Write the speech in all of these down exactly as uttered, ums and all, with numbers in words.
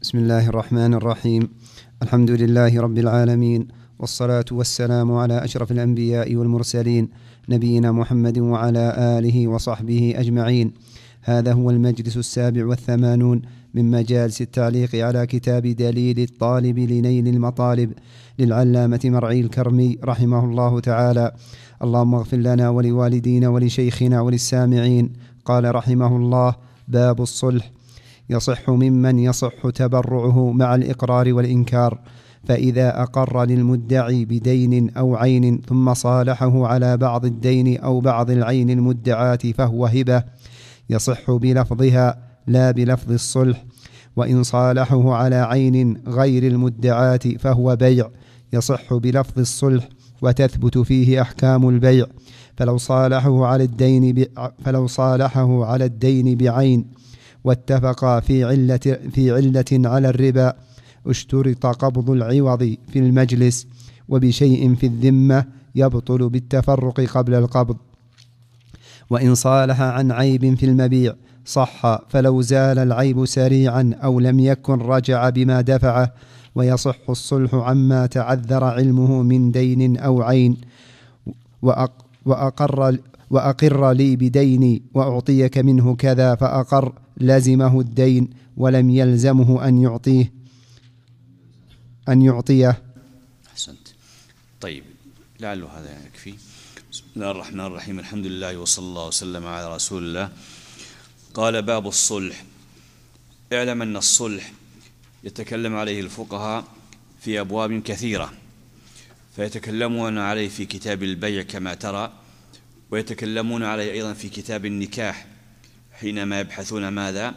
بسم الله الرحمن الرحيم. الحمد لله رب العالمين، والصلاة والسلام على أشرف الأنبياء والمرسلين، نبينا محمد وعلى آله وصحبه أجمعين. هذا هو المجلس السابع والثمانون من مجالس التعليق على كتاب دليل الطالب لنيل المطالب للعلامة مرعي الكرمي رحمه الله تعالى. اللهم اغفر لنا ولوالدينا ولشيخنا وللسامعين. قال رحمه الله: باب الصلح. يصح ممن يصح تبرعه مع الإقرار والإنكار، فإذا أقر للمدعي بدين أو عين ثم صالحه على بعض الدين أو بعض العين المدعاة فهو هبة، يصح بلفظها لا بلفظ الصلح. وإن صالحه على عين غير المدعاة فهو بيع، يصح بلفظ الصلح وتثبت فيه أحكام البيع. فلو صالحه على الدين ب... فلو صالحه على الدين بعين واتفقا في علة, في علة على الربا، اشترط قبض العوض في المجلس، وبشيء في الذمة يبطل بالتفرق قبل القبض. وإن صالح عن عيب في المبيع صح، فلو زال العيب سريعا أو لم يكن رجع بما دفعه، ويصح الصلح عما تعذر علمه من دين أو عين. وأقر, وأقر لي بديني وأعطيك منه كذا فأقر، لزمه الدين ولم يلزمه أن يعطيه أن يعطيه أحسنت. طيب، لعله هذا يكفي. بسم الله الرحمن الرحيم. الحمد لله وصلى الله وسلم على رسول الله. قال: باب الصلح. اعلم أن الصلح يتكلم عليه الفقهاء في أبواب كثيرة، فيتكلمون عليه في كتاب البيع كما ترى، ويتكلمون عليه أيضا في كتاب النكاح حينما يبحثون ماذا؟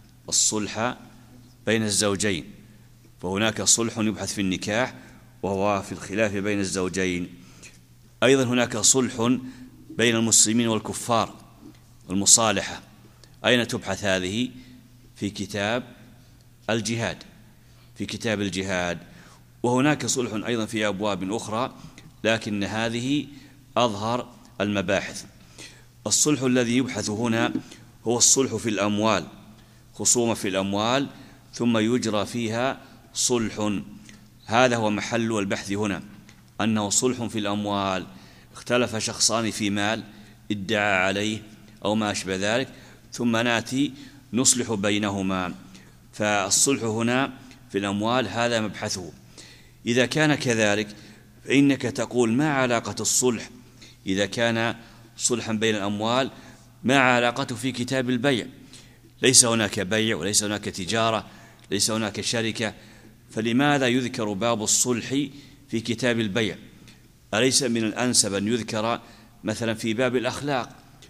الصلح بين الزوجين. فهناك صلح يبحث في النكاح وهو في الخلاف بين الزوجين. أيضا هناك صلح بين المسلمين والكفار، المصالحة. أين تبحث هذه؟ في كتاب الجهاد، في كتاب الجهاد. وهناك صلح أيضا في أبواب أخرى، لكن هذه أظهر المباحث. الصلح الذي يبحث هنا هو الصلح في الأموال، خصومة في الأموال ثم يجرى فيها صلح. هذا هو محل البحث هنا، أنه صلح في الأموال. اختلف شخصان في مال ادعى عليه أو ما أشبه ذلك، ثم نأتي نصلح بينهما. فالصلح هنا في الأموال هذا مبحثه. إذا كان كذلك فإنك تقول: ما علاقة الصلح إذا كان صلحا بين الأموال؟ ما علاقته في كتاب البيع؟ ليس هناك بيع وليس هناك تجارة، ليس هناك شركة، فلماذا يذكر باب الصلح في كتاب البيع؟ أليس من الأنسب أن يذكر مثلا في باب الأخلاق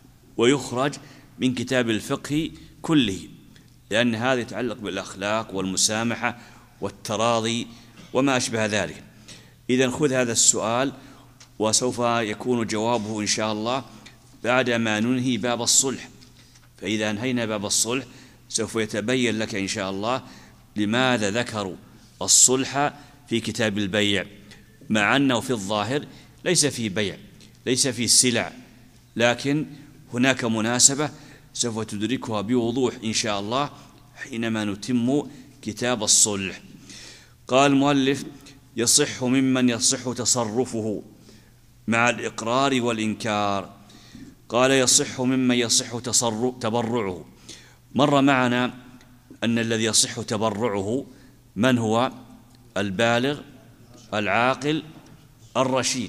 ويخرج من كتاب الفقه كله، لأن هذا يتعلق بالأخلاق والمسامحة والتراضي وما أشبه ذلك. إذن خذ هذا السؤال، وسوف يكون جوابه إن شاء الله بعد ما ننهي باب الصلح. فإذا انهينا باب الصلح سوف يتبين لك إن شاء الله لماذا ذكروا الصلح في كتاب البيع، مع أنه في الظاهر ليس في بيع، ليس في سلع، لكن هناك مناسبة سوف تدركها بوضوح إن شاء الله حينما نتم كتاب الصلح. قال المؤلف: يصح ممن يصح تصرفه مع الإقرار والإنكار. قال: يصح ممن يصح تبرعه. مر معنا أن الذي يصح تبرعه من هو؟ البالغ العاقل الرشيد،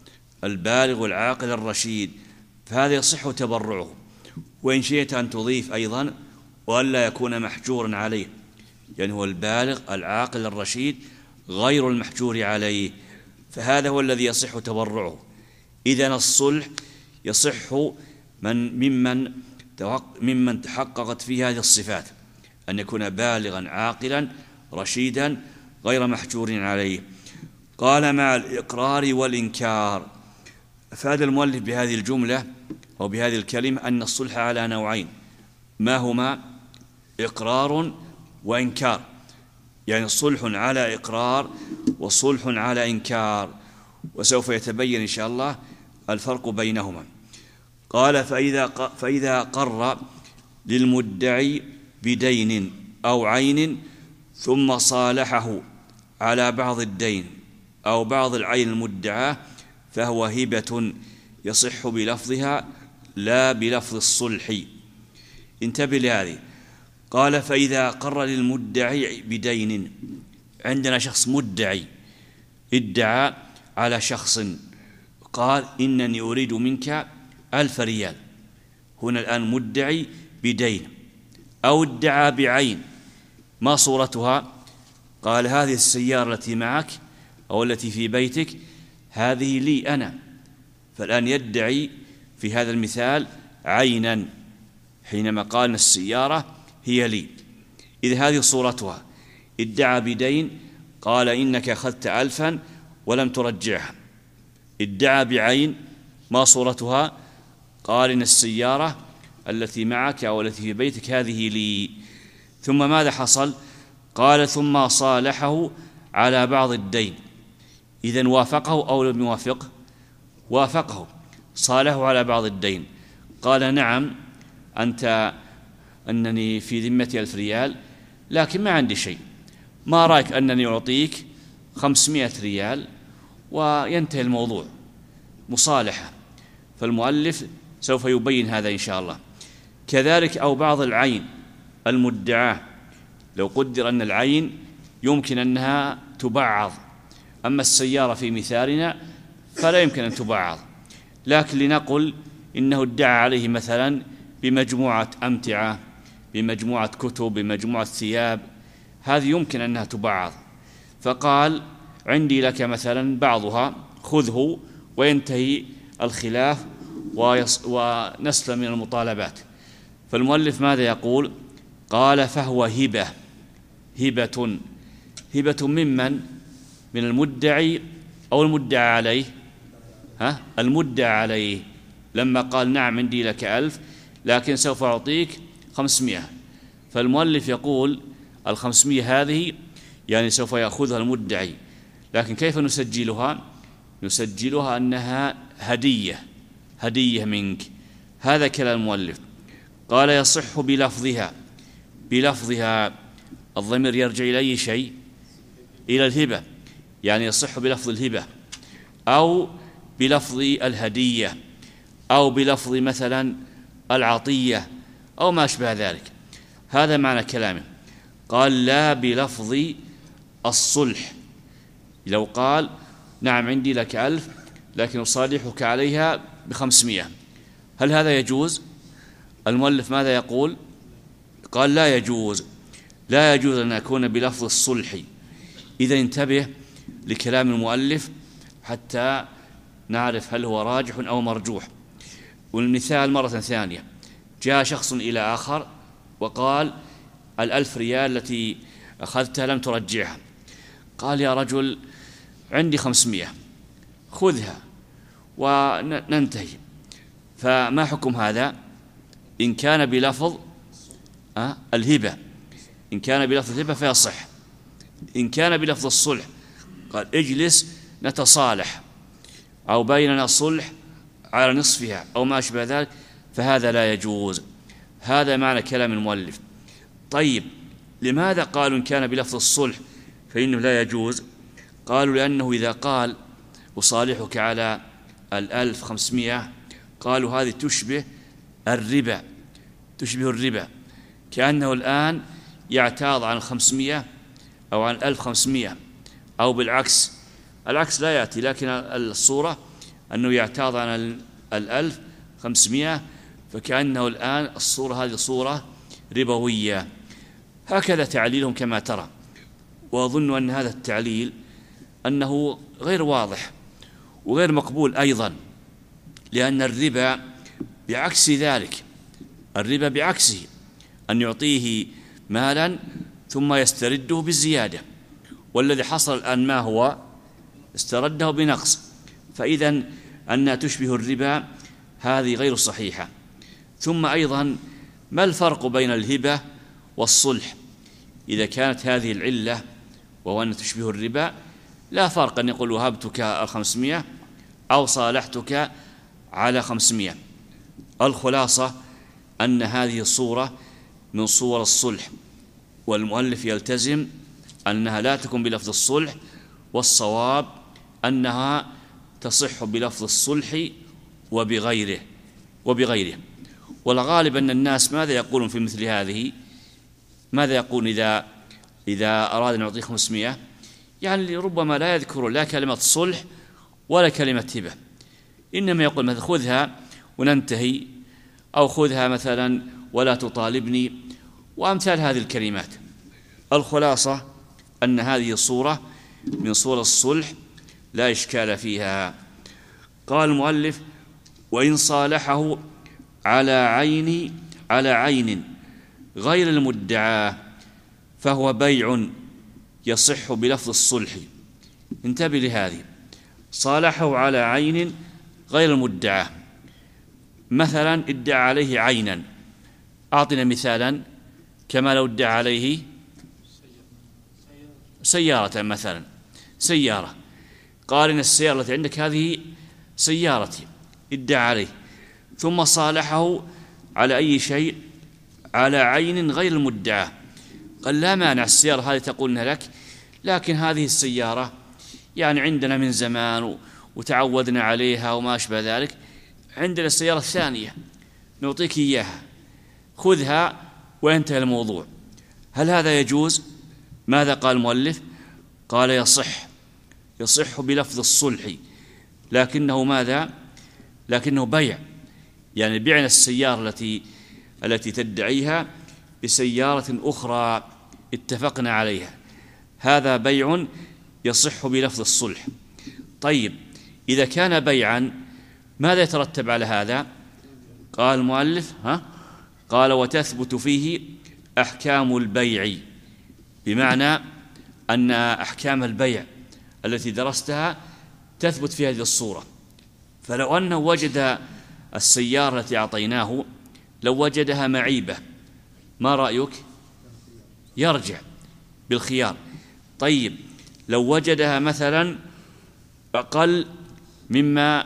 البالغ العاقل الرشيد، فهذا يصح تبرعه. وإن شئت أن تضيف أيضا وألا يكون محجورا عليه، يعني هو البالغ العاقل الرشيد غير المحجور عليه، فهذا هو الذي يصح تبرعه. إذن الصلح يصح من ممن ممن تحققت فيه هذه الصفات، أن يكون بالغا عاقلا رشيدا غير محجور عليه. قال: مع الإقرار والإنكار. أفاد المؤلف بهذه الجملة أو بهذه الكلمة أن الصلح على نوعين، ما هما؟ إقرار وإنكار، يعني صلح على إقرار وصلح على إنكار، وسوف يتبين إن شاء الله الفرق بينهما. قال: فإذا فإذا قر للمدعي بدين أو عين ثم صالحه على بعض الدين أو بعض العين المدعاة فهو هبة يصح بلفظها لا بلفظ الصلح. انتبه لهذه. قال فإذا قر للمدعي بدين، عندنا شخص مدعي ادعى على شخص، قال إنني أريد منك ألف ريال، هنا الآن مدعي بدين، أو ادعى بعين، ما صورتها؟ قال هذه السيارة التي معك أو التي في بيتك هذه لي أنا، فالآن يدعي في هذا المثال عينا حينما قال السيارة هي لي. إذا هذه صورتها، ادعى بدين قال إنك أخذت ألفا ولم ترجعها. ادعى بعين، ما صورتها؟ قال إن السيارة التي معك أو التي في بيتك هذه لي. ثم ماذا حصل؟ قال ثم صالحه على بعض الدين. إذن وافقه أو لم يوافقه؟ وافقه، صالحه على بعض الدين. قال نعم أنت أنني في ذمتي ألف ريال لكن ما عندي شيء، ما رأيك أنني أعطيك خمسمائة ريال وينتهي الموضوع، مصالحة. فالمؤلف سوف يبين هذا إن شاء الله. كذلك أو بعض العين المدعاة، لو قدر أن العين يمكن أنها تبعض، أما السيارة في مثالنا فلا يمكن أن تبعض، لكن لنقل إنه ادعى عليه مثلا بمجموعة أمتعة، بمجموعة كتب، بمجموعة ثياب، هذه يمكن أنها تبعض، فقال عندي لك مثلا بعضها خذه وينتهي الخلاف ونسلم من المطالبات. فالمؤلف ماذا يقول؟ قال فهو هبة. هبة هبة ممن؟ من المدعي أو المدعى عليه؟ ها؟ المدعى عليه، لما قال نعم عندي لك ألف لكن سوف أعطيك خمسمائة، فالمؤلف يقول الخمسمائة هذه يعني سوف يأخذها المدعي، لكن كيف نسجلها؟ نسجلها أنها هدية، هدية منك. هذا كلام المؤلف. قال يصح بلفظها. بلفظها الضمير يرجع إلى أي شيء؟ إلى الهبة، يعني يصح بلفظ الهبة أو بلفظ الهدية أو بلفظ مثلا العطية أو ما أشبه ذلك. هذا معنى كلامه. قال لا بلفظ الصلح. لو قال نعم عندي لك ألف لكن أصالحك عليها بخمسمائة، هل هذا يجوز؟ المؤلف ماذا يقول؟ قال لا يجوز، لا يجوز أن يكون بلفظ الصلح. إذا انتبه لكلام المؤلف حتى نعرف هل هو راجح أو مرجوح. والمثال مرة ثانية، جاء شخص إلى آخر وقال الألف ريال التي أخذتها لم ترجعها، قال يا رجل عندي خمسمائة خذها وننتهي. فما حكم هذا؟ إن كان بلفظ أه الهبة، إن كان بلفظ الهبة فيصح. إن كان بلفظ الصلح قال اجلس نتصالح أو بيننا صلح على نصفها أو ما أشبه ذلك، فهذا لا يجوز. هذا معنى كلام المؤلف. طيب لماذا قالوا إن كان بلفظ الصلح فإنه لا يجوز؟ قالوا لأنه إذا قال أصالحك على الألف خمسمائة، قالوا هذه تشبه الربا، تشبه الربا، كأنه الآن يعتاض عن الخمسمائة أو عن الألف خمسمائة، أو بالعكس، العكس لا يأتي، لكن الصورة أنه يعتاض عن الألف خمسمائة، فكأنه الآن الصورة هذه صورة ربوية. هكذا تعليلهم كما ترى. وأظن أن هذا التعليل أنه غير واضح وغير مقبول أيضا، لأن الربا بعكس ذلك، الربا بعكسه أن يعطيه مالا ثم يسترده بالزيادة، والذي حصل الآن ما هو؟ استرده بنقص. فإذا أنها تشبه الربا هذه غير صحيحة. ثم أيضا ما الفرق بين الهبة والصلح؟ إذا كانت هذه العلة وهو أن تشبه الربا، لا فرق أن يقول وهبتك الخمسمائة أو صالحتك على خمسمائة. الخلاصة أن هذه الصورة من صور الصلح، والمؤلف يلتزم أنها لا تكون بلفظ الصلح، والصواب أنها تصح بلفظ الصلح وبغيره وبغيره والغالب أن الناس ماذا يقولون في مثل هذه؟ ماذا يقول إذا إذا أراد أن يعطيه خمسمائة؟ يعني ربما لا يذكر لا كلمة صلح ولا كلمة هبة، إنما يقول مثلا خذها وننتهي، أو خذها مثلا ولا تطالبني، وأمثال هذه الكلمات. الخلاصة أن هذه صورة من صور الصلح لا إشكال فيها. قال المؤلف: وإن صالحه على عين على عين غير المدعاة فهو بيع يصح بلفظ الصلح. انتبه لهذه، صالحه على عين غير المدعاة، مثلا ادعى عليه عينا، أعطنا مثالا كما لو ادعى عليه سيارة مثلا، سيارة، قال إن السيارة التي عندك هذه سيارتي، ادعى عليه، ثم صالحه على أي شيء؟ على عين غير المدعاة. قال لا مانع، السيارة هذه تقول إنها لك، لكن هذه السيارة يعني عندنا من زمان وتعودنا عليها وما أشبه ذلك، عندنا السيارة الثانية نعطيك إياها، خذها وينتهي الموضوع. هل هذا يجوز؟ ماذا قال المؤلف؟ قال يصح، يصح بلفظ الصلح، لكنه ماذا؟ لكنه بيع، يعني بعنا السيارة التي التي تدعيها بسيارة أخرى اتفقنا عليها، هذا بيع يصح بلفظ الصلح. طيب إذا كان بيعا ماذا يترتب على هذا؟ قال المؤلف ها قال وتثبت فيه أحكام البيع، بمعنى أن أحكام البيع التي درستها تثبت في هذه الصورة. فلو أنه وجد السيارة التي أعطيناه لو وجدها معيبة، ما رأيك؟ يرجع بالخيار. طيب لو وجدها مثلا أقل مما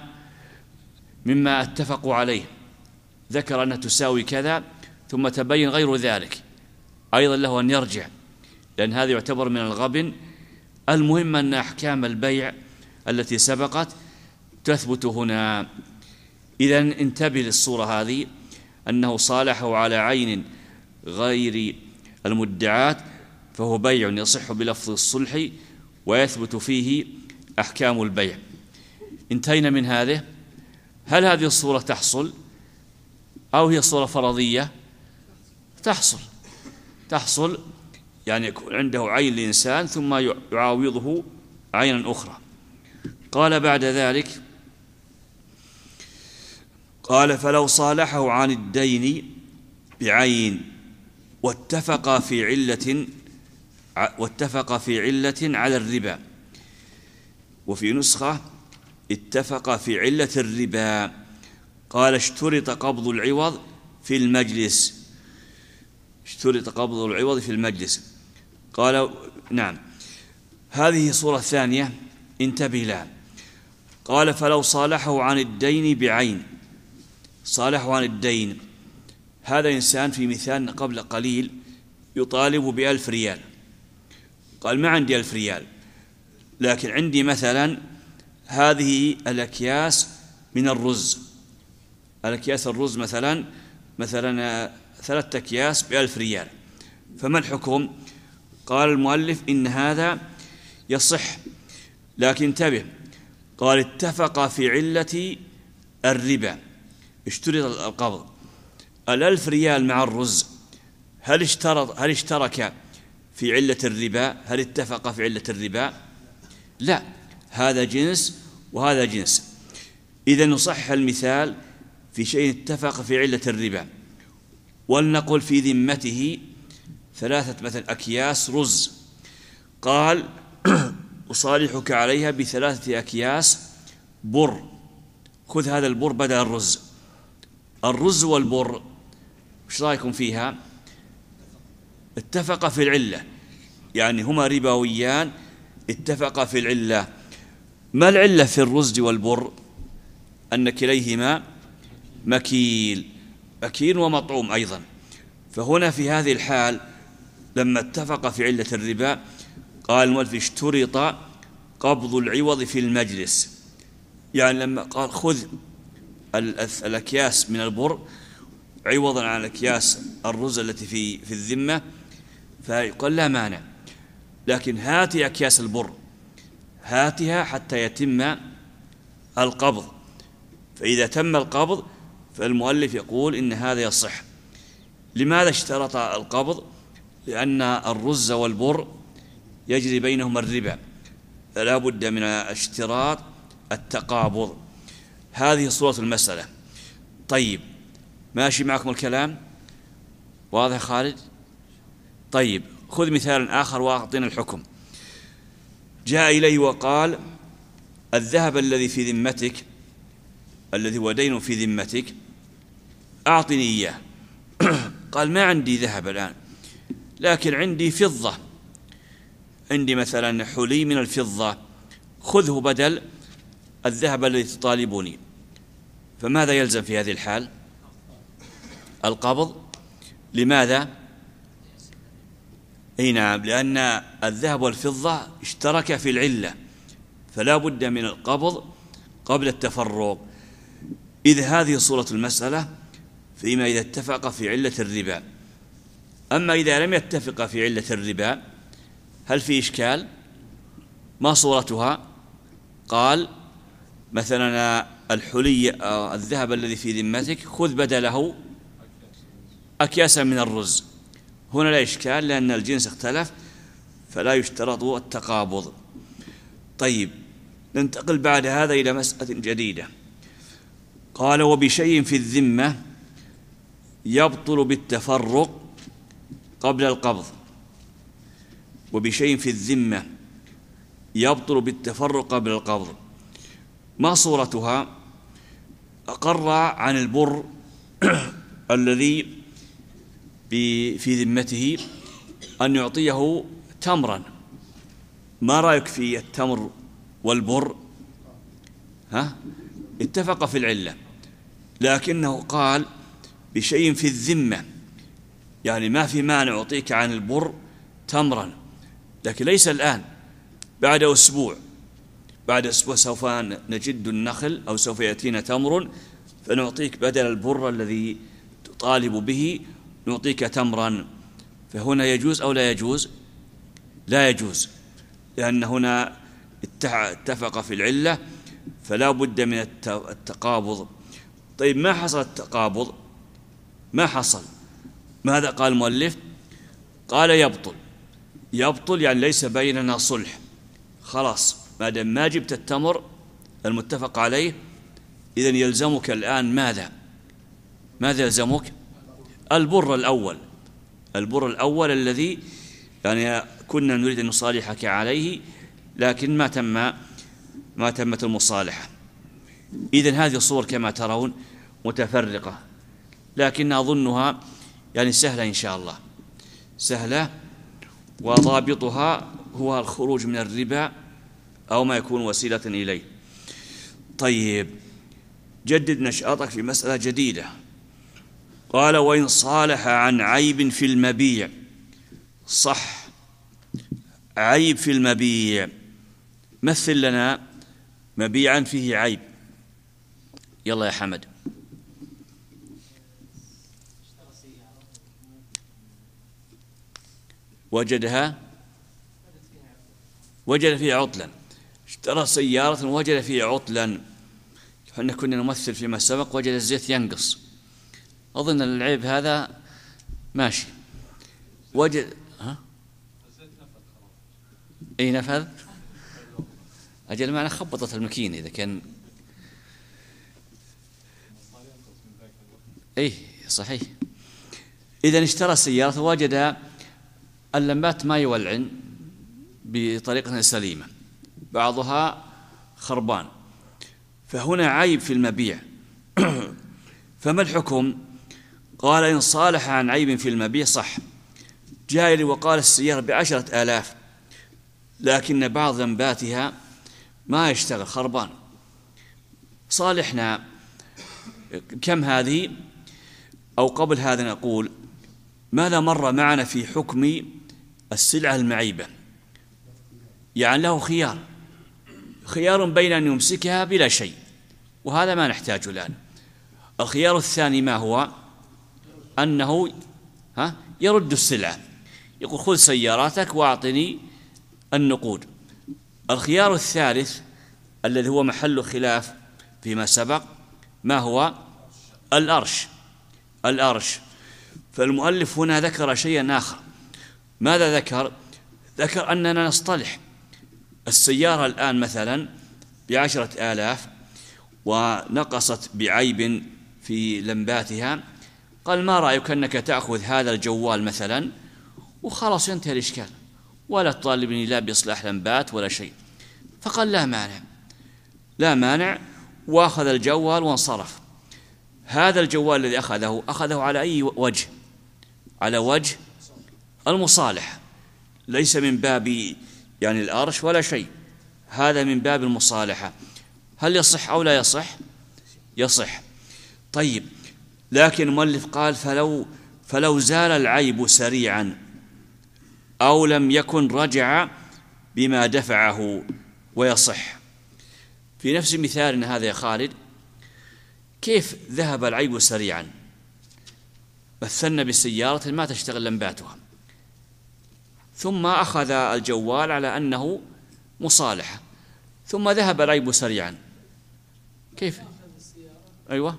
مما اتفقوا عليه، ذكر أنها تساوي كذا ثم تبين غير ذلك، أيضا له أن يرجع، لأن هذا يعتبر من الغبن. المهم أن أحكام البيع التي سبقت تثبت هنا. إذن انتبه للصورة هذه، أنه صالحه على عين غير المدعاة فهو بيع يصح بلفظ الصلح ويثبت فيه أحكام البيع. انتهينا من هذه. هل هذه الصورة تحصل أو هي صورة فرضية؟ تحصل تحصل يعني يكون عنده عين الإنسان ثم يعاوضه عينا أخرى. قال بعد ذلك، قال فلو صالحه عن الدين بعين واتفق في علة واتفق في علة على الربا، وفي نسخة اتفق في علة الربا، قال اشترط قبض العوض في المجلس، اشترط قبض العوض في المجلس. قال نعم، هذه صورة ثانية انتبه لها. قال فلو صالحه عن الدين بعين، صالحه عن الدين، هذا إنسان في مثال قبل قليل يطالب بألف ريال، قال ما عندي ألف ريال، لكن عندي مثلا هذه الأكياس من الرز، الأكياس الرز مثلا مثلا ثلاثة أكياس بألف ريال، فما الحكم؟ قال المؤلف إن هذا يصح، لكن انتبه، قال اتفق في علة الربا، اشترط القبض. الألف ريال مع الرز هل اشترط هل اشترك في علة الربا؟ هل اتفق في علة الربا؟ لا، هذا جنس وهذا جنس. إذا نصح المثال في شيء اتفق في علة الربا، ولنقل في ذمته ثلاثة مثل أكياس رز، قال أصالحك عليها بثلاثة أكياس بر، خذ هذا البر بدل الرز. الرز والبر وش رأيكم فيها؟ اتفق في العلة، يعني هما ربويان اتفق في العلة. ما العلة في الرز والبر؟ أن كليهما مكيل، مكيل ومطعوم أيضا. فهنا في هذه الحال لما اتفق في علة الربا قال المؤلف اشترط قبض العوض في المجلس، يعني لما قال خذ الأكياس من البر عوضا عن أكياس الرز التي في في الذمة، فيقول لا مانع، لكن هاتي أكياس البر، هاتها حتى يتم القبض. فإذا تم القبض فالمؤلف يقول إن هذا يصح. لماذا اشترط القبض؟ لأن الرز والبر يجري بينهما الربا، فلا بد من اشتراط التقابض. هذه صورة المسألة. طيب، ماشي معكم الكلام؟ واضح خالد؟ طيب، خذ مثال آخر وأعطينا الحكم. جاء إليه وقال الذهب الذي في ذمتك، الذي هو دين في ذمتك، أعطني إياه. قال ما عندي ذهب الآن، لكن عندي فضة، عندي مثلا حلي من الفضة، خذه بدل الذهب الذي تطالبني. فماذا يلزم في هذه الحال؟ القبض. لماذا؟ اي نعم، لأن الذهب والفضة اشتركا في العلة، فلا بد من القبض قبل التفرق. إذ هذه صورة المسألة فيما إذا اتفق في علة الربا. أما إذا لم يتفق في علة الربا هل في إشكال؟ ما صورتها؟ قال مثلا الحلي الذهب الذي في ذمتك خذ بدله أكياسا من الرز. هنا لا إشكال لأن الجنس اختلف، فلا يشترط التقابض. طيب، ننتقل بعد هذا إلى مسألة جديدة. قال وبشيء في الذمة يبطل بالتفرق قبل القبض. وبشيء في الذمة يبطل بالتفرق قبل القبض. ما صورتها؟ أقر عن البر الذي في ذمته أن يعطيه تمرا. ما رأيك في التمر والبر؟ ها؟ اتفق في العلة، لكنه قال بشيء في الذمة، يعني ما في مانع أعطيك عن البر تمرا، لكن ليس الآن، بعد أسبوع. بعد أسبوع سوف نجد النخل أو سوف يأتينا تمر فنعطيك بدل البر الذي تطالب به نعطيك تمرا. فهنا يجوز أو لا يجوز؟ لا يجوز، لأن هنا اتفق في العلة، فلا بد من التقابض. طيب، ما حصل التقابض؟ ما حصل. ماذا قال المؤلف؟ قال يبطل. يبطل يعني ليس بيننا صلح، خلاص ما دام ما جبت التمر المتفق عليه، إذن يلزمك الآن ماذا؟ ماذا يلزمك؟ البر الأول، البر الأول الذي يعني كنا نريد أن نصالحك عليه، لكن ما تم ما تمت المصالحة. إذن هذه الصور كما ترون متفرقة، لكن أظنها يعني سهلة إن شاء الله، سهلة، وضابطها هو الخروج من الربا أو ما يكون وسيلة إليه. طيب، جدد نشاطك في مسألة جديدة. قال وإن صالح عن عيب في المبيع. صح، عيب في المبيع. مثل لنا مبيعا فيه عيب. يلا يا حمد. وجدها وجد فيها عطلا. اشترى سيارة وجد فيها عطلا. احنا كنا نمثل فيما سبق وجد الزيت ينقص. أظن العيب هذا ماشي. وجد ها؟ أي نفذ؟ أجل معنا خبطت الماكينة إذا كان. أي صحيح. إذا اشترى سيارة وجد اللمبات ما يولعن بطريقة سليمة، بعضها خربان، فهنا عيب في المبيع. فما الحكم؟ قال إن صالح عن عيب في المبيع صح. جاء لي وقال السيارة بعشرة آلاف، لكن بعض ذنباتها ما يشتغل، خربان. صالحنا كم هذه؟ أو قبل هذا نقول ماذا مر معنا في حكم السلعة المعيبة؟ يعني له خيار خيار بين أن يمسكها بلا شيء، وهذا ما نحتاجه الآن. الخيار الثاني ما هو؟ أنه ها يرد السلعة، يقول خذ سياراتك وأعطني النقود. الخيار الثالث الذي هو محل خلاف فيما سبق ما هو؟ الأرش. الأرش فالمؤلف هنا ذكر شيئا آخر. ماذا ذكر؟ ذكر أننا نصطلح. السيارة الآن مثلا بعشرة آلاف ونقصت بعيب في لمباتها، قال ما رأيك أنك تأخذ هذا الجوال مثلا وخلاص ينتهي الإشكال، ولا تطالبني لا بإصلاح لمبات ولا شيء. فقال لا مانع، لا مانع، وأخذ الجوال وانصرف. هذا الجوال الذي أخذه أخذه على أي وجه؟ على وجه المصالحة، ليس من باب يعني الأرش ولا شيء، هذا من باب المصالحة. هل يصح أو لا يصح؟ يصح. طيب، لكن المؤلف قال فلو فلو زال العيب سريعا أو لم يكن رجع بما دفعه ويصح. في نفس مثالنا هذا يا خالد، كيف ذهب العيب سريعا؟ مثلنا بسيارة ما تشتغل لمباتها، ثم أخذ الجوال على أنه مصالحة، ثم ذهب العيب سريعا، كيف؟ أيوة،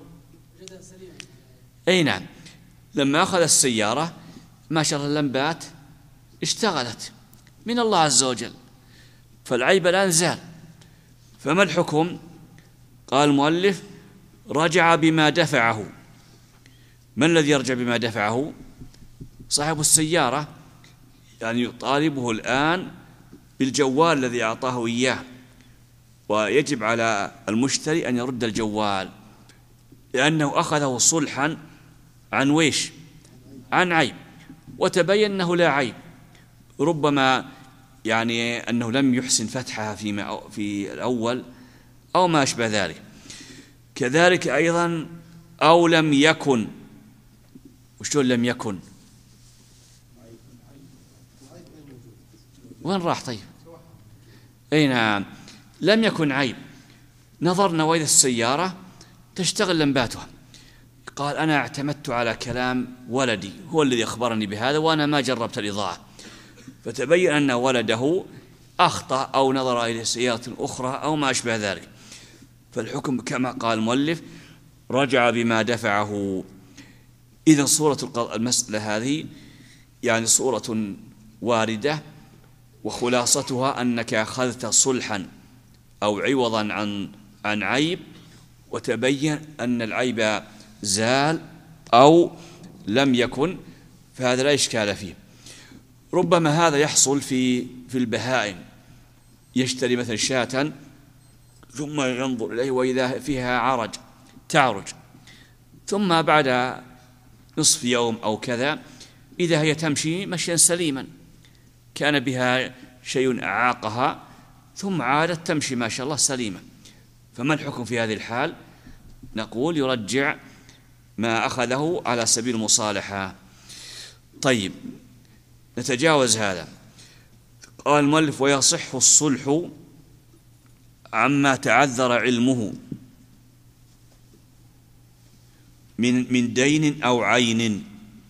أي نعم، لما أخذ السيارة ما شاء الله اللمبات اشتغلت من الله عز وجل، فالعيب الآن زال. فما الحكم؟ قال المؤلف رجع بما دفعه. من الذي يرجع بما دفعه؟ صاحب السيارة، يعني يطالبه الآن بالجوال الذي أعطاه إياه، ويجب على المشتري أن يرد الجوال، لأنه أخذه صلحا عن ويش؟ عن عيب، وتبين أنه لا عيب، ربما يعني أنه لم يحسن فتحها في في الأول أو ما أشبه ذلك. كذلك أيضا أو لم يكن. وشلون لم يكن؟ وين راح؟ طيب، أي نعم، لم يكن عيب. نظرنا وإذا السيارة تشتغل لمباتها. قال أنا اعتمدت على كلام ولدي، هو الذي أخبرني بهذا وأنا ما جربت الإضاءة، فتبين أن ولده أخطأ أو نظر إلى سيارة أخرى أو ما أشبه ذلك. فالحكم كما قال المؤلف رجع بما دفعه. إذن صورة المسألة هذه يعني صورة واردة، وخلاصتها أنك أخذت صلحا أو عوضا عن عن عيب، وتبين أن العيب زال أو لم يكن، فهذا لا إشكال فيه. ربما هذا يحصل في في البهائم، يشتري مثل شاة ثم ينظر إليه وإذا فيها عرج تعرج، ثم بعد نصف يوم أو كذا إذا هي تمشي مشيا سليما، كان بها شيء أعاقها ثم عادت تمشي ما شاء الله سليمة. فما الحكم في هذه الحال؟ نقول يرجع ما أخذه على سبيل المصالحة. طيب، نتجاوز هذا. قال المؤلف ويصح الصلح عما تعذر علمه من من دين أو عين.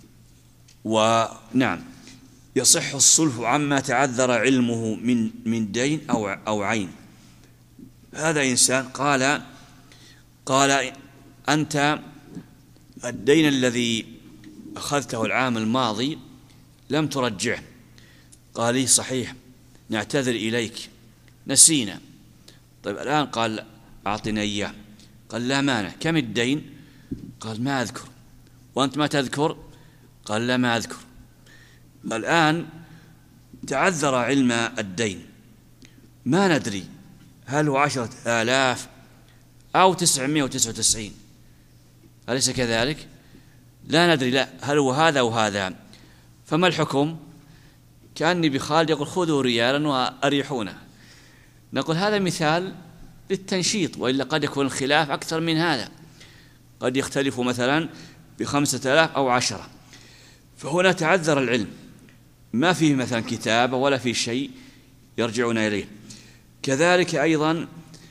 ونعم، يصح الصلح عما تعذر علمه من من دين أو أو عين. هذا إنسان قال قال أنت الدين الذي أخذته العام الماضي لم ترجعه. قال لي صحيح، نعتذر إليك، نسينا. طيب الآن قال أعطنا إياه. قال لا مانع، كم الدين؟ قال ما أذكر. وأنت ما تذكر؟ قال لا ما أذكر. الآن تعذر علم الدين، ما ندري هل هو عشرة آلاف أو تسعمائة وتسعة وتسعين، أليس كذلك؟ لا ندري، لا هل هو هذا أو هذا. فما الحكم؟ كأني بخالد يقول خذوا ريالا وأريحونا. نقول هذا مثال للتنشيط، وإلا قد يكون الخلاف أكثر من هذا، قد يختلف مثلا بخمسة آلاف أو عشرة. فهنا تعذر العلم، ما فيه مثلا كتابة ولا فيه شيء يرجعون إليه. كذلك أيضا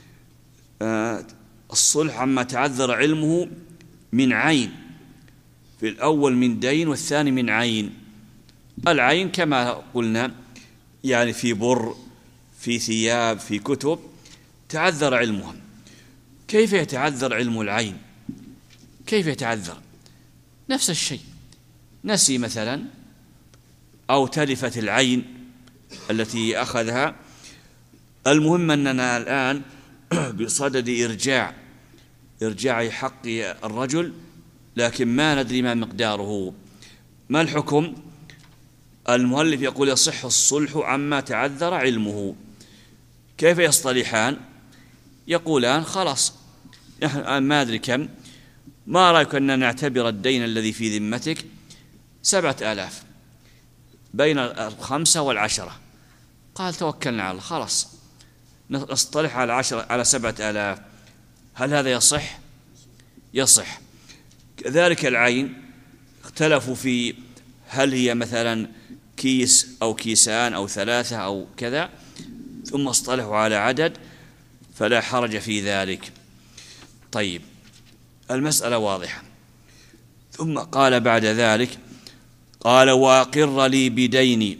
الصلح عما تعذر علمه من عين، في الأول من دين والثاني من عين. العين كما قلنا يعني في بر، في ثياب، في كتب تعذر علمها. كيف يتعذر علم العين؟ كيف يتعذر؟ نفس الشيء، نسي مثلا أو تلفت العين التي أخذها. المهم أننا الآن بصدد إرجاع إرجاع حق الرجل، لكن ما ندري ما مقداره. ما الحكم؟ المؤلف يقول يصح الصلح عما تعذر علمه. كيف يصطلحان؟ يقولان خلاص نحن ما أدري كم، ما رأيك أن نعتبر الدين الذي في ذمتك سبعة آلاف بين الخمسة والعشرة. قال توكلنا على الله، خلاص نصطلح على عشرة على سبعة آلاف. هل هذا يصح؟ يصح. كذلك العين اختلفوا في هل هي مثلا كيس أو كيسان أو ثلاثة أو كذا، ثم اصطلحوا على عدد، فلا حرج في ذلك. طيب المسألة واضحة. ثم قال بعد ذلك، قال وأقر لي بديني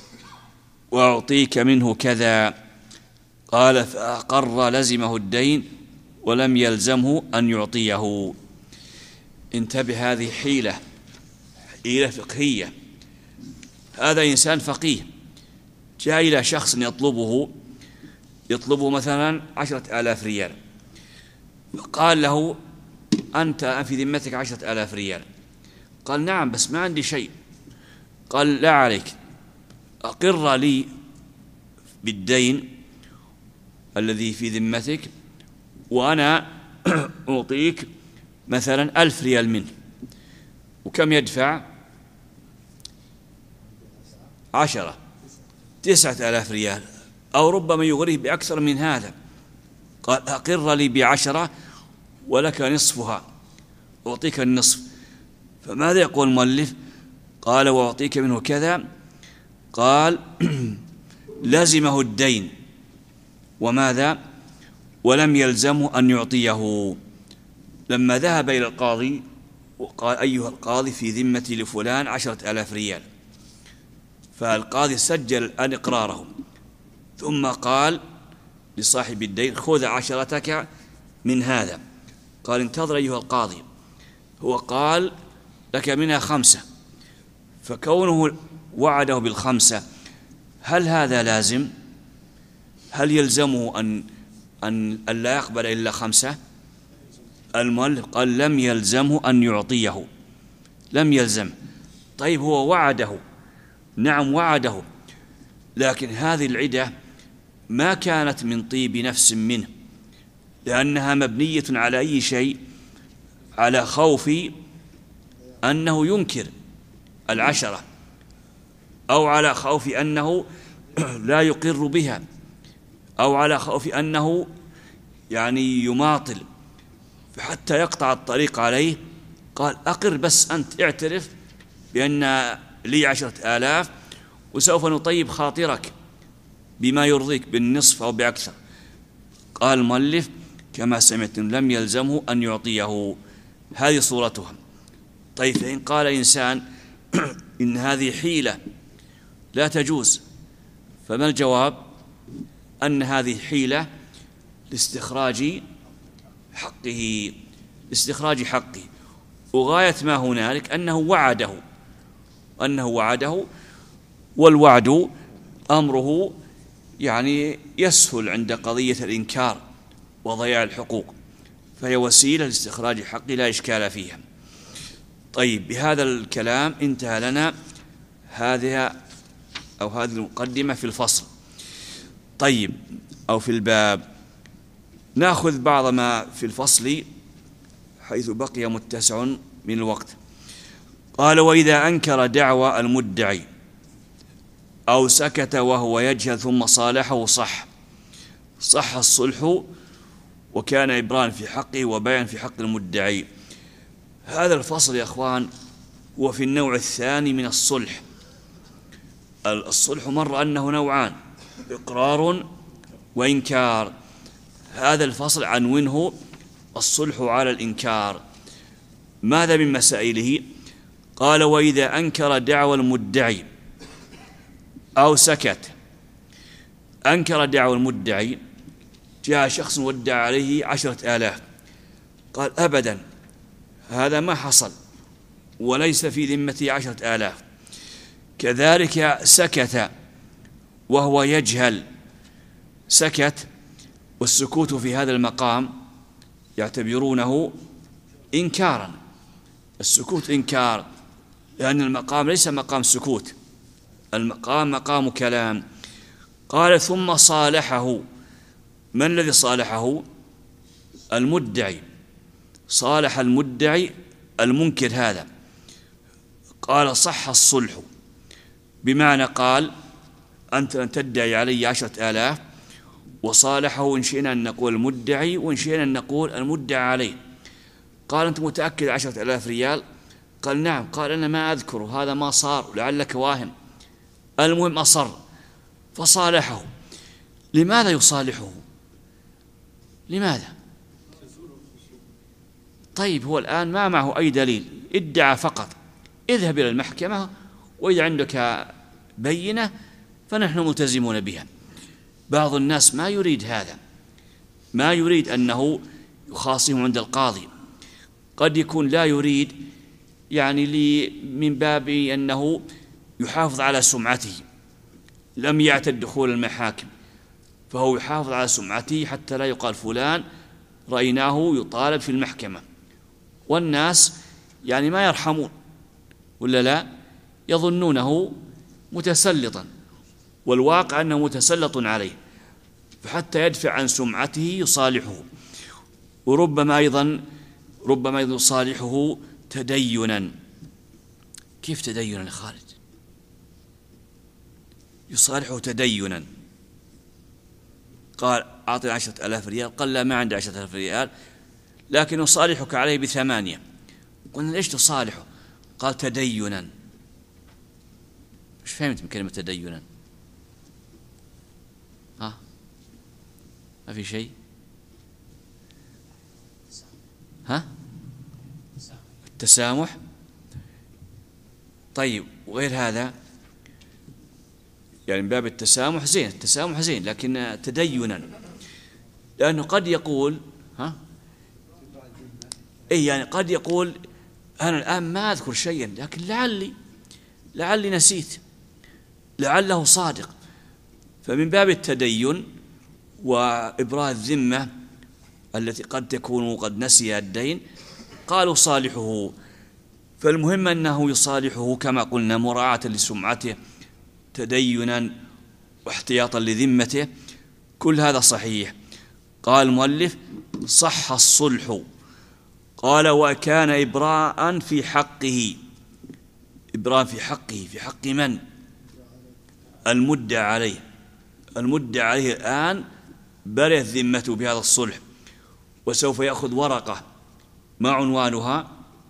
وأعطيك منه كذا. قال فأقر لزمه الدين ولم يلزمه أن يعطيه. انتبه، هذه حيلة حيلة فقهية. هذا إنسان فقيه جاء إلى شخص يطلبه يطلبه مثلا عشرة آلاف ريال، قال له أنت في ذمتك عشرة آلاف ريال. قال نعم بس ما عندي شيء. قال لا عليك، أقر لي بالدين الذي في ذمتك وأنا أعطيك مثلا ألف ريال منه. وكم يدفع؟ عشرة تسعة آلاف ريال، أو ربما يغريه بأكثر من هذا. قال أقر لي بعشرة ولك نصفها، أعطيك النصف. فماذا يقول المؤلف؟ قال وأعطيك منه كذا. قال لزمه الدين وماذا؟ ولم يلزمه أن يعطيه. لما ذهب إلى القاضي وقال أيها القاضي في ذمتي لفلان عشرة آلاف ريال، فالقاضي سجل الآن إقراره، ثم قال لصاحب الدين خذ عشرتك من هذا. قال انتظر أيها القاضي، هو قال لك منها خمسة، فكونه وعده بالخمسة هل هذا لازم؟ هل يلزمه أن أن لا يقبل إلا خمسة؟ المؤلف قال لم يلزمه أن يعطيه، لم يلزم. طيب هو وعده، نعم وعده، لكن هذه العدة ما كانت من طيب نفس منه، لأنها مبنية على أي شيء؟ على خوف أنه ينكر العشرة، أو على خوف أنه لا يقر بها، أو على خوف أنه يعني يماطل، فحتى يقطع الطريق عليه قال أقر بس أنت اعترف بأن لي عشرة آلاف وسوف نطيب خاطرك بما يرضيك بالنصف أو بأكثر. قال المؤلف كما سمعتم لم يلزمه أن يعطيه. هذه صورتها. طيب فإن قال إنسان إن هذه حيلة لا تجوز، فما الجواب؟ أن هذه حيلة لاستخراج حقه، لاستخراج حقه، وغاية ما هنالك أنه وعده أنه وعده والوعد أمره يعني يسهل عند قضية الإنكار وضياع الحقوق، فهي وسيلة لاستخراج حق لا إشكال فيها. طيب بهذا الكلام انتهى لنا هذه أو هذه المقدمة في الفصل. طيب أو في الباب نأخذ بعض ما في الفصل حيث بقي متسع من الوقت. قال وإذا أنكر دعوى المدعي أو سكت وهو يجهل ثم صالحه صح صح الصلح، وكان إبران في حقه وبيان في حق المدعي. هذا الفصل يا أخوان هو في النوع الثاني من الصلح. الصلح مر أنه نوعان، إقرار وإنكار. هذا الفصل عنوانه الصلح على الإنكار. ماذا من مسائله؟ قال: وإذا أنكر دعوى المدعي أو سكت. أنكر دعوى المدعي، جاء شخص ودع عليه عشرة آلاف، قال: أبدا هذا ما حصل وليس في ذمتي عشرة آلاف. كذلك سكت وهو يجهل، سكت، والسكوت في هذا المقام يعتبرونه إنكارا. السكوت إنكار، لأن المقام ليس مقام سكوت، المقام مقام كلام. قال: ثم صالحه. من الذي صالحه؟ المدعي. صالح المدعي المنكر هذا. قال: صح الصلح، بمعنى قال: أنت لن تدعي علي عشرة آلاف، وصالحه إن شئنا أن نقول المدعي وإن شئنا أن نقول المدعى عليه. قال: أنت متأكد عشرة آلاف ريال؟ قال: نعم. قال: أنا ما أذكر، هذا ما صار، لعلك واهم. المهم أصر فصالحه. لماذا يصالحه؟ لماذا؟ طيب هو الآن ما معه أي دليل، ادعى فقط. اذهب إلى المحكمة وإذا عندك بينة فنحن ملتزمون بها. بعض الناس ما يريد هذا، ما يريد أنه يخاصم عند القاضي. قد يكون لا يريد، يعني لي من باب أنه يحافظ على سمعته، لم يعتد دخول المحاكم، فهو يحافظ على سمعته حتى لا يقال فلان رأيناه يطالب في المحكمة. والناس يعني ما يرحمون، ولا لا، يظنونه متسلطا، والواقع أنه متسلط عليه، فحتى يدفع عن سمعته يصالحه. وربما أيضا ربما يصالحه تدينا. كيف تدينا يا خالد؟ يصالحه تدينا. قال: أعطي عشرة آلاف ريال. قال: لا، ما عندي عشرة آلاف ريال، لكن أصالحك عليه بثمانية. قلنا: ليش تصالحه؟ قال: تدينا. مش فهمت من كلمة تدينا؟ ها؟ ما في شيء؟ ها؟ التسامح. طيب وغير هذا يعني من باب التسامح زين، التسامح زين، لكن تدينا، لأنه قد يقول ها إيه يعني قد يقول أنا الآن ما أذكر شيئا، لكن لعلي لعلي نسيت، لعله صادق. فمن باب التدين وإبراء الذمة التي قد تكون قد نسي الدين قالوا صالحه. فالمهم أنه يصالحه كما قلنا مراعاة لسمعته، تدينا واحتياطا لذمته، كل هذا صحيح. قال المؤلف: صح الصلح. قال: وكان إبراء في حقه. إبراء في حقه، في حق من؟ المدعى عليه. المدعى عليه الآن برئت ذمته بهذا الصلح، وسوف يأخذ ورقة ما عنوانها؟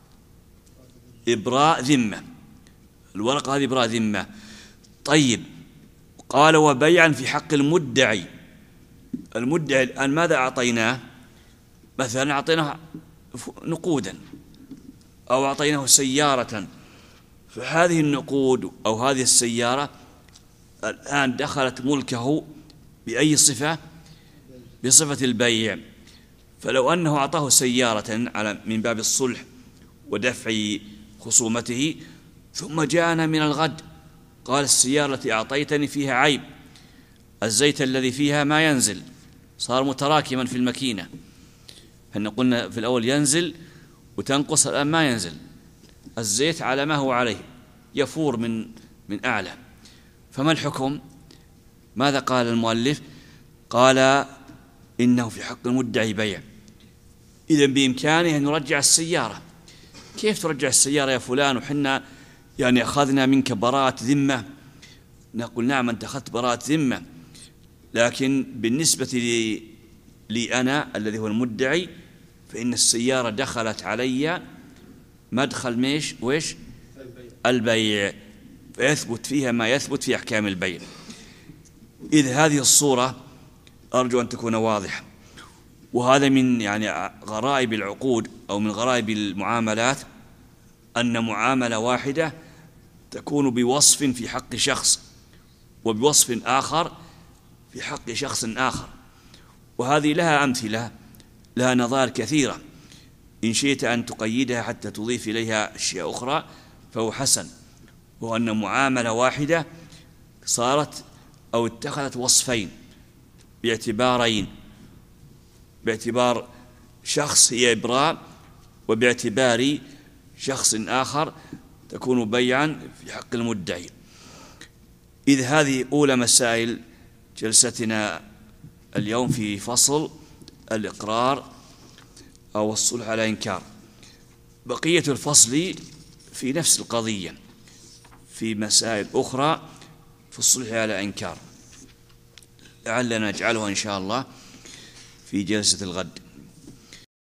إبراء ذمة. الورقة هذه إبراء ذمة. طيب، قال: وبيعا في حق المدعي. المدعي الآن ماذا أعطيناه؟ مثلا أعطيناه نقودا أو أعطيناه سيارة، فهذه النقود أو هذه السيارة الآن دخلت ملكه بأي صفة؟ بصفة البيع. فلو أنه أعطاه سيارة على من باب الصلح ودفع خصومته، ثم جاءنا من الغد قال: السيارة التي أعطيتني فيها عيب، الزيت الذي فيها ما ينزل، صار متراكما في الماكينة. احنا قلنا في الأول ينزل وتنقص، الآن ما ينزل، الزيت على ما هو عليه، يفور من من أعلى. فما الحكم؟ ماذا قال المؤلف؟ قال: إنه في حق المدعي بيع. إذن بإمكانه أن يرجع السيارة. كيف ترجع السيارة يا فلان وحنا يعني أخذنا منك براءة ذمة؟ نقول: نعم أنت أخذت براءة ذمة، لكن بالنسبة لي, لي أنا الذي هو المدعي فإن السيارة دخلت علي مدخل ميش ويش البيع، فيثبت فيها ما يثبت في أحكام البيع. إذ هذه الصورة أرجو أن تكون واضحة، وهذا من يعني غرائب العقود أو من غرائب المعاملات، أن معاملة واحدة تكون بوصف في حق شخص وبوصف آخر في حق شخص آخر، وهذه لها أمثلة، لها نظائر كثيرة. إن شئت أن تقيدها حتى تضيف إليها أشياء أخرى فهو حسن، وهو أن معاملة واحدة صارت أو اتخذت وصفين باعتبارين، باعتبار شخص هي إبراء، وباعتبار شخص آخر تكون بيعا في حق المدعي. إذ هذه أولى مسائل جلستنا اليوم في فصل الإقرار أو الصلح على إنكار. بقية الفصل في نفس القضية في مسائل أخرى في الصلح على إنكار، لعلنا نجعلها إن شاء الله في جلسة الغد.